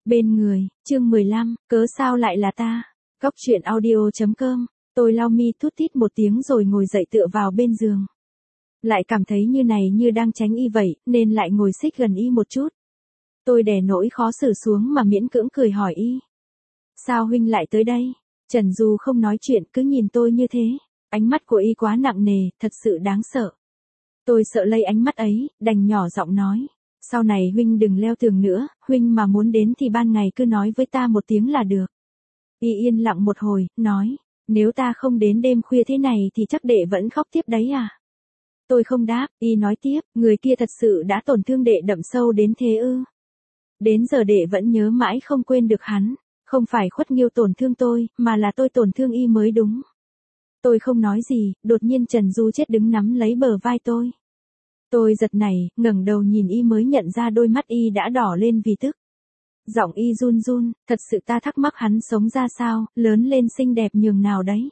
Bên người, chương 15, cớ sao lại là ta? Góc truyện audio.com, tôi lau mi thút thít một tiếng rồi ngồi dậy tựa vào bên giường. Lại cảm thấy như này như đang tránh y vậy, nên lại ngồi xích gần y một chút. Tôi đè nỗi khó xử xuống mà miễn cưỡng cười hỏi y. Sao huynh lại tới đây? Trần Du không nói chuyện cứ nhìn tôi như thế. Ánh mắt của y quá nặng nề, thật sự đáng sợ. Tôi sợ lây ánh mắt ấy, đành nhỏ giọng nói. Sau này huynh đừng leo tường nữa, huynh mà muốn đến thì ban ngày cứ nói với ta một tiếng là được. Y yên lặng một hồi, nói, nếu ta không đến đêm khuya thế này thì chắc đệ vẫn khóc tiếp đấy à? Tôi không đáp, y nói tiếp, người kia thật sự đã tổn thương đệ đậm sâu đến thế ư? Đến giờ đệ vẫn nhớ mãi không quên được hắn, không phải Khuất Nghiêu tổn thương tôi, mà là tôi tổn thương y mới đúng. Tôi không nói gì, đột nhiên Trần Du chết đứng nắm lấy bờ vai tôi. Tôi giật nảy, ngẩng đầu nhìn y mới nhận ra đôi mắt y đã đỏ lên vì tức. Giọng y run run, thật sự ta thắc mắc hắn sống ra sao, lớn lên xinh đẹp nhường nào đấy.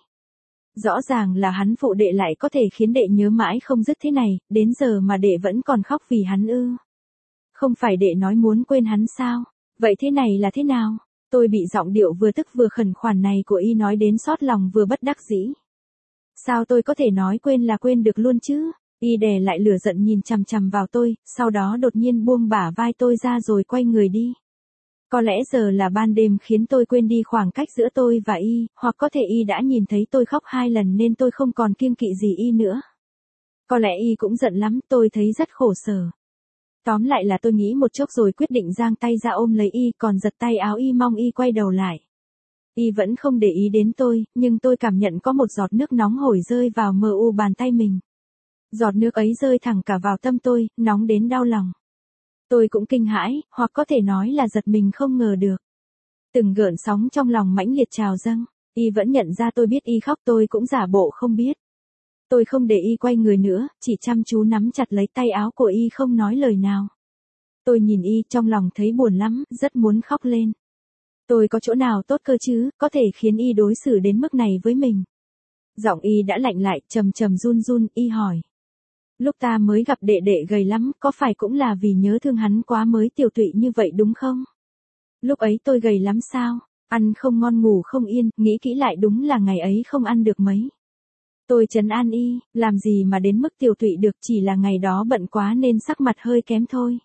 Rõ ràng là hắn phụ đệ lại có thể khiến đệ nhớ mãi không dứt thế này, đến giờ mà đệ vẫn còn khóc vì hắn ư. Không phải đệ nói muốn quên hắn sao, vậy thế này là thế nào? Tôi bị giọng điệu vừa tức vừa khẩn khoản này của y nói đến xót lòng vừa bất đắc dĩ. Sao tôi có thể nói quên là quên được luôn chứ? Y đè lại lửa giận nhìn chằm chằm vào tôi, sau đó đột nhiên buông bả vai tôi ra rồi quay người đi. Có lẽ giờ là ban đêm khiến tôi quên đi khoảng cách giữa tôi và y, hoặc có thể y đã nhìn thấy tôi khóc 2 lần nên tôi không còn kiêng kỵ gì y nữa. Có lẽ y cũng giận lắm, tôi thấy rất khổ sở. Tóm lại là tôi nghĩ một chốc rồi quyết định giang tay ra ôm lấy y, còn giật tay áo y mong y quay đầu lại. Y vẫn không để ý đến tôi, nhưng tôi cảm nhận có một giọt nước nóng hổi rơi vào mờ u bàn tay mình. Giọt nước ấy rơi thẳng cả vào tâm tôi, nóng đến đau lòng. Tôi cũng kinh hãi, hoặc có thể nói là giật mình không ngờ được. Từng gợn sóng trong lòng mãnh liệt trào dâng, y vẫn nhận ra tôi biết y khóc, tôi cũng giả bộ không biết. Tôi không để y quay người nữa, chỉ chăm chú nắm chặt lấy tay áo của y không nói lời nào. Tôi nhìn y trong lòng thấy buồn lắm, rất muốn khóc lên. Tôi có chỗ nào tốt cơ chứ, có thể khiến y đối xử đến mức này với mình. Giọng y đã lạnh lại, trầm trầm run run, y hỏi. Lúc ta mới gặp đệ đệ gầy lắm, có phải cũng là vì nhớ thương hắn quá mới tiểu tụy như vậy đúng không? Lúc ấy tôi gầy lắm sao? Ăn không ngon ngủ không yên, nghĩ kỹ lại đúng là ngày ấy không ăn được mấy. Tôi trấn an y, làm gì mà đến mức tiểu tụy được, chỉ là ngày đó bận quá nên sắc mặt hơi kém thôi.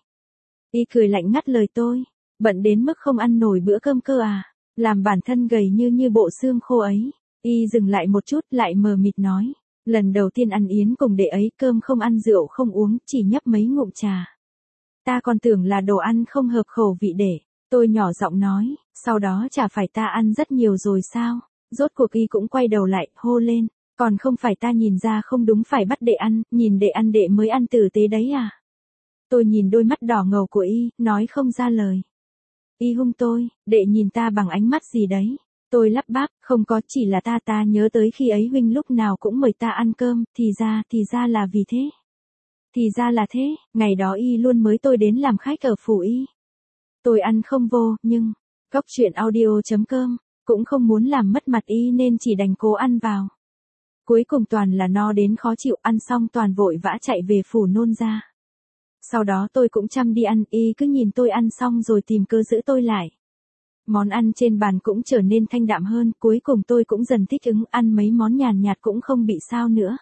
Y cười lạnh ngắt lời tôi, bận đến mức không ăn nổi bữa cơm cơ à? Làm bản thân gầy như bộ xương khô ấy. Y dừng lại một chút lại mờ mịt nói. Lần đầu tiên ăn yến cùng đệ ấy, cơm không ăn rượu không uống, chỉ nhấp mấy ngụm trà. Ta còn tưởng là đồ ăn không hợp khẩu vị đệ. Tôi nhỏ giọng nói, sau đó chả phải ta ăn rất nhiều rồi sao? Rốt cuộc y cũng quay đầu lại, hô lên. Còn không phải ta nhìn ra không đúng phải bắt đệ ăn, nhìn đệ ăn đệ mới ăn tử tế đấy à? Tôi nhìn đôi mắt đỏ ngầu của y, nói không ra lời. Y hung tôi, đệ nhìn ta bằng ánh mắt gì đấy? Tôi lắp bắp, không có, chỉ là ta nhớ tới khi ấy huynh lúc nào cũng mời ta ăn cơm, thì ra là vì thế. Thì ra là thế, ngày đó y luôn mới tôi đến làm khách ở phủ y. Tôi ăn không vô, nhưng, góc truyện audio.com, cũng không muốn làm mất mặt y nên chỉ đành cố ăn vào. Cuối cùng toàn là no đến khó chịu, ăn xong toàn vội vã chạy về phủ nôn ra. Sau đó tôi cũng chăm đi ăn, y cứ nhìn tôi ăn xong rồi tìm cớ giữ tôi lại. Món ăn trên bàn cũng trở nên thanh đạm hơn, cuối cùng tôi cũng dần thích ứng, ăn mấy món nhàn nhạt cũng không bị sao nữa.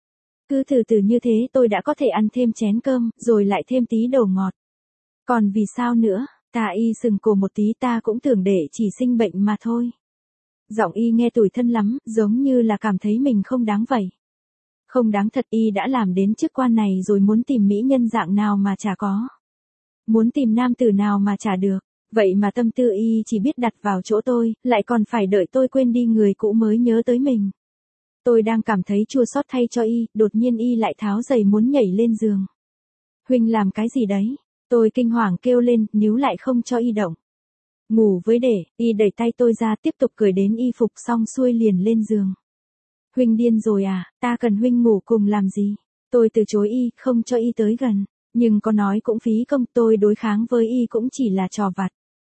Cứ từ từ như thế tôi đã có thể ăn thêm chén cơm, rồi lại thêm tí đồ ngọt. Còn vì sao nữa, ta y sừng cổ một tí, ta cũng tưởng để chỉ sinh bệnh mà thôi. Giọng y nghe tủi thân lắm, giống như là cảm thấy mình không đáng vậy. Không đáng thật, y đã làm đến chức quan này rồi muốn tìm mỹ nhân dạng nào mà chả có. Muốn tìm nam tử nào mà chả được. Vậy mà tâm tư y chỉ biết đặt vào chỗ tôi, lại còn phải đợi tôi quên đi người cũ mới nhớ tới mình. Tôi đang cảm thấy chua xót thay cho y, đột nhiên y lại tháo giày muốn nhảy lên giường. Huynh làm cái gì đấy? Tôi kinh hoàng kêu lên, níu lại không cho y động. Ngủ với để, y đẩy tay tôi ra tiếp tục cởi đến y phục xong xuôi liền lên giường. Huynh điên rồi à, ta cần huynh ngủ cùng làm gì? Tôi từ chối y, không cho y tới gần. Nhưng có nói cũng phí công, tôi đối kháng với y cũng chỉ là trò vặt.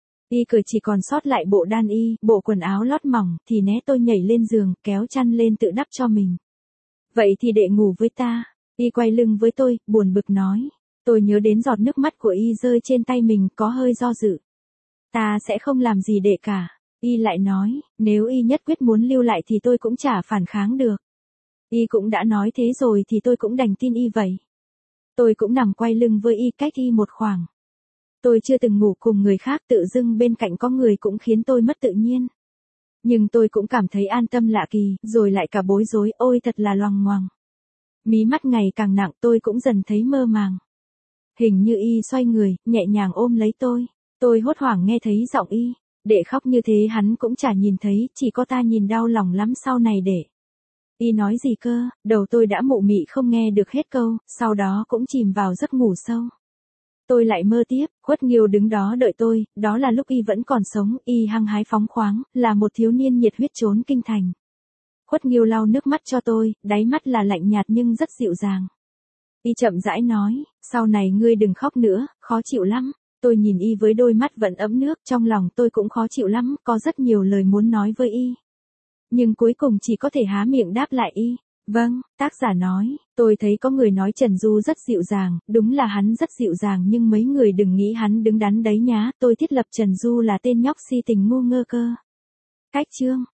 Y cười chỉ còn sót lại bộ đan y, bộ quần áo lót mỏng, thì né tôi nhảy lên giường, kéo chăn lên tự đắp cho mình. Vậy thì đệ ngủ với ta. Y quay lưng với tôi, buồn bực nói. Tôi nhớ đến giọt nước mắt của y rơi trên tay mình, có hơi do dự. Ta sẽ không làm gì đệ cả. Y lại nói, nếu y nhất quyết muốn lưu lại thì tôi cũng chả phản kháng được. Y cũng đã nói thế rồi thì tôi cũng đành tin y vậy. Tôi cũng nằm quay lưng với y cách y một khoảng. Tôi chưa từng ngủ cùng người khác, tự dưng bên cạnh có người cũng khiến tôi mất tự nhiên. Nhưng tôi cũng cảm thấy an tâm lạ kỳ, rồi lại cả bối rối, ôi thật là loằng ngoằng. Mí mắt ngày càng nặng, tôi cũng dần thấy mơ màng. Hình như y xoay người, nhẹ nhàng ôm lấy tôi. Tôi hốt hoảng nghe thấy giọng y. Đệ khóc như thế hắn cũng chả nhìn thấy, chỉ có ta nhìn đau lòng lắm sau này đệ. Y nói gì cơ, đầu tôi đã mụ mị không nghe được hết câu, sau đó cũng chìm vào giấc ngủ sâu. Tôi lại mơ tiếp, Khuất Nghiêu đứng đó đợi tôi, đó là lúc y vẫn còn sống, y hăng hái phóng khoáng, là một thiếu niên nhiệt huyết trốn kinh thành. Khuất Nghiêu lau nước mắt cho tôi, đáy mắt là lạnh nhạt nhưng rất dịu dàng. Y chậm rãi nói, sau này ngươi đừng khóc nữa, khó chịu lắm. Tôi nhìn y với đôi mắt vẫn ấm nước, trong lòng tôi cũng khó chịu lắm, có rất nhiều lời muốn nói với y. Nhưng cuối cùng chỉ có thể há miệng đáp lại y. Vâng, tác giả nói, tôi thấy có người nói Trần Du rất dịu dàng, đúng là hắn rất dịu dàng nhưng mấy người đừng nghĩ hắn đứng đắn đấy nhá, tôi thiết lập Trần Du là tên nhóc si tình ngu ngơ cơ. Cách chương